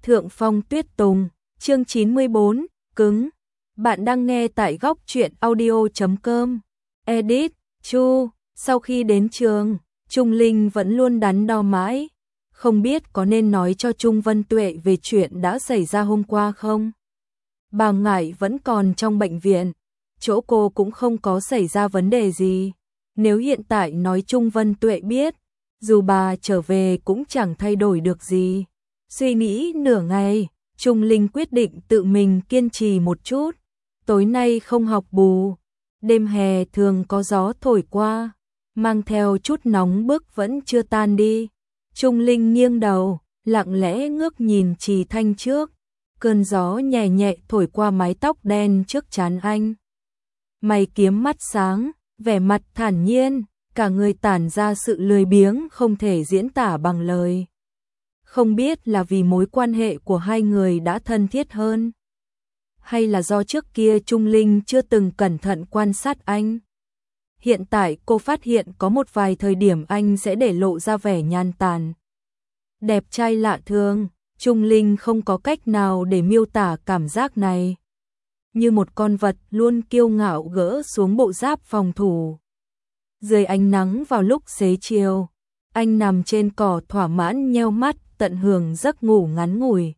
Thượng Phong Tuyết Tùng, chương 94, cứng. Bạn đang nghe tại góc truyện audio.com. Edit, Chu. Sau khi đến trường, Trung Linh vẫn luôn đắn đo mãi. Không biết có nên nói cho Trung Vân Tuệ về chuyện đã xảy ra hôm qua không? Bà Ngải vẫn còn trong bệnh viện, chỗ cô cũng không có xảy ra vấn đề gì. Nếu hiện tại nói Trung Vân Tuệ biết, dù bà trở về cũng chẳng thay đổi được gì. Suy nghĩ nửa ngày, Trung Linh quyết định tự mình kiên trì một chút. Tối nay không học bù, đêm hè thường có gió thổi qua, mang theo chút nóng bức vẫn chưa tan đi. Trung Linh nghiêng đầu, lặng lẽ ngước nhìn Trì Thanh trước. Cơn gió nhẹ nhẹ thổi qua mái tóc đen trước trán anh. Mày kiếm mắt sáng, vẻ mặt thản nhiên, cả người tản ra sự lười biếng không thể diễn tả bằng lời. Không biết là vì mối quan hệ của hai người đã thân thiết hơn, hay là do trước kia Trung Linh chưa từng cẩn thận quan sát anh. Hiện tại cô phát hiện có một vài thời điểm anh sẽ để lộ ra vẻ nhan tàn. Đẹp trai lạ thường, Trung Linh không có cách nào để miêu tả cảm giác này. Như một con vật luôn kiêu ngạo gỡ xuống bộ giáp phòng thủ. Dưới ánh nắng vào lúc xế chiều, anh nằm trên cỏ thỏa mãn nheo mắt tận hưởng giấc ngủ ngắn ngủi.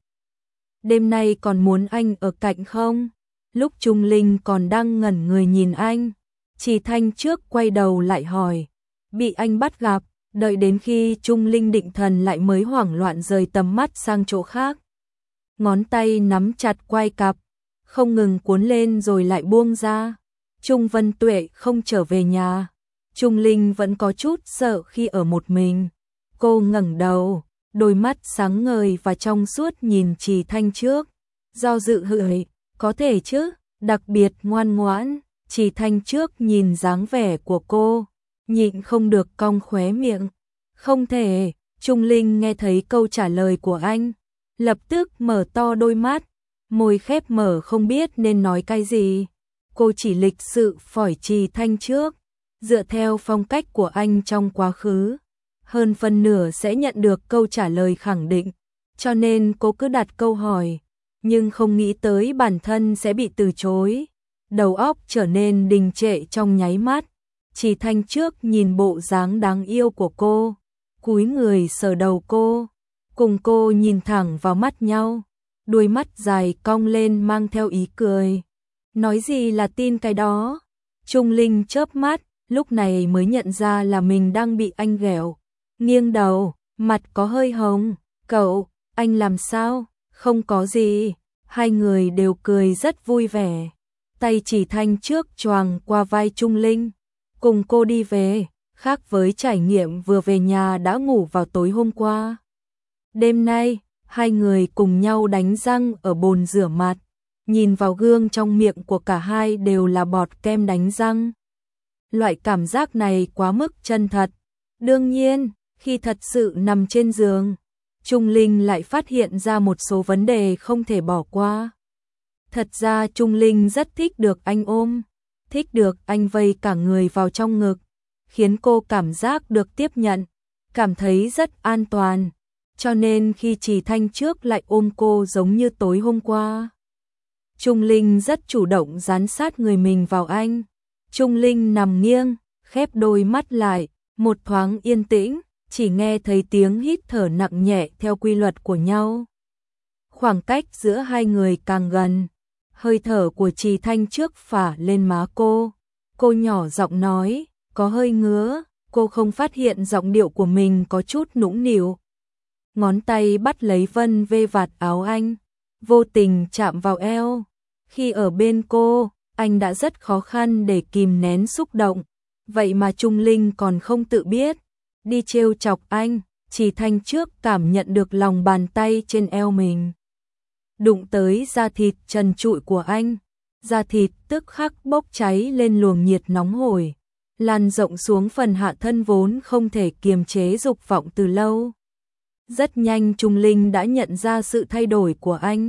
Đêm nay còn muốn anh ở cạnh không? Lúc Trung Linh còn đang ngẩn người nhìn anh, Trì Thanh trước quay đầu lại hỏi. Bị anh bắt gặp, đợi đến khi Trung Linh định thần lại mới hoảng loạn rời tầm mắt sang chỗ khác. Ngón tay nắm chặt quai cặp, không ngừng cuốn lên rồi lại buông ra. Trung Vân Tuệ không trở về nhà. Trung Linh vẫn có chút sợ khi ở một mình. Cô ngẩng đầu, đôi mắt sáng ngời và trong suốt nhìn Trì Thanh trước. Do dự hửi, có thể chứ, đặc biệt ngoan ngoãn. Trì Thanh trước nhìn dáng vẻ của cô, nhịn không được cong khóe miệng. Không thể. Trung Linh nghe thấy câu trả lời của anh, lập tức mở to đôi mắt, môi khép mở không biết nên nói cái gì. Cô chỉ lịch sự hỏi Trì Thanh trước, dựa theo phong cách của anh trong quá khứ, hơn phân nửa sẽ nhận được câu trả lời khẳng định, cho nên cô cứ đặt câu hỏi, nhưng không nghĩ tới bản thân sẽ bị từ chối. Đầu óc trở nên đình trệ trong nháy mắt. Trì Thanh trước nhìn bộ dáng đáng yêu của cô, cúi người sờ đầu cô, cùng cô nhìn thẳng vào mắt nhau, đuôi mắt dài cong lên mang theo ý cười. Nói gì là tin cái đó? Trung Linh chớp mắt, lúc này mới nhận ra là mình đang bị anh ghẹo. Nghiêng đầu, mặt có hơi hồng. Cậu, anh làm sao? Không có gì. Hai người đều cười rất vui vẻ. Tay Trì Thanh trước choàng qua vai Trung Linh, cùng cô đi về, khác với trải nghiệm vừa về nhà đã ngủ vào tối hôm qua. Đêm nay, hai người cùng nhau đánh răng ở bồn rửa mặt, nhìn vào gương trong miệng của cả hai đều là bọt kem đánh răng. Loại cảm giác này quá mức chân thật. Đương nhiên, khi thật sự nằm trên giường, Trung Linh lại phát hiện ra một số vấn đề không thể bỏ qua. Thật ra Trung Linh rất thích được anh ôm, thích được anh vây cả người vào trong ngực, khiến cô cảm giác được tiếp nhận, cảm thấy rất an toàn. Cho nên khi Trì Thanh trước lại ôm cô giống như tối hôm qua, Trung Linh rất chủ động dán sát người mình vào anh. Trung Linh nằm nghiêng, khép đôi mắt lại, một thoáng yên tĩnh, chỉ nghe thấy tiếng hít thở nặng nhẹ theo quy luật của nhau. Khoảng cách giữa hai người càng gần, hơi thở của Trì Thanh trước phả lên má cô. Cô nhỏ giọng nói, có hơi ngứa. Cô không phát hiện giọng điệu của mình có chút nũng nịu. Ngón tay bắt lấy vân vê vạt áo anh, vô tình chạm vào eo. Khi ở bên cô, anh đã rất khó khăn để kìm nén xúc động. Vậy mà Trung Linh còn không tự biết. Đi trêu chọc anh, Trì Thanh trước cảm nhận được lòng bàn tay trên eo mình đụng tới da thịt trần trụi của anh. Da thịt tức khắc bốc cháy lên luồng nhiệt nóng hổi, lan rộng xuống phần hạ thân vốn không thể kiềm chế dục vọng từ lâu. Rất nhanh Trung Linh đã nhận ra sự thay đổi của anh.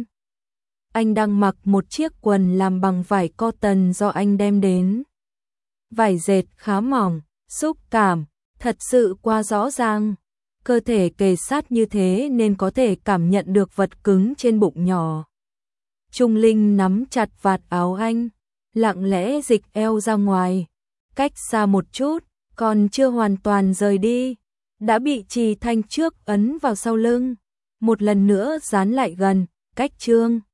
Anh đang mặc một chiếc quần làm bằng vải cotton do anh đem đến. Vải dệt khá mỏng, xúc cảm thật sự quá rõ ràng. cơ thể kề sát như thế nên có thể cảm nhận được vật cứng trên bụng nhỏ. Trung Linh nắm chặt vạt áo anh, lặng lẽ dịch eo ra ngoài, cách xa một chút, còn chưa hoàn toàn rời đi, đã bị Trì Thanh trước ấn vào sau lưng, một lần nữa dán lại gần, cách Trương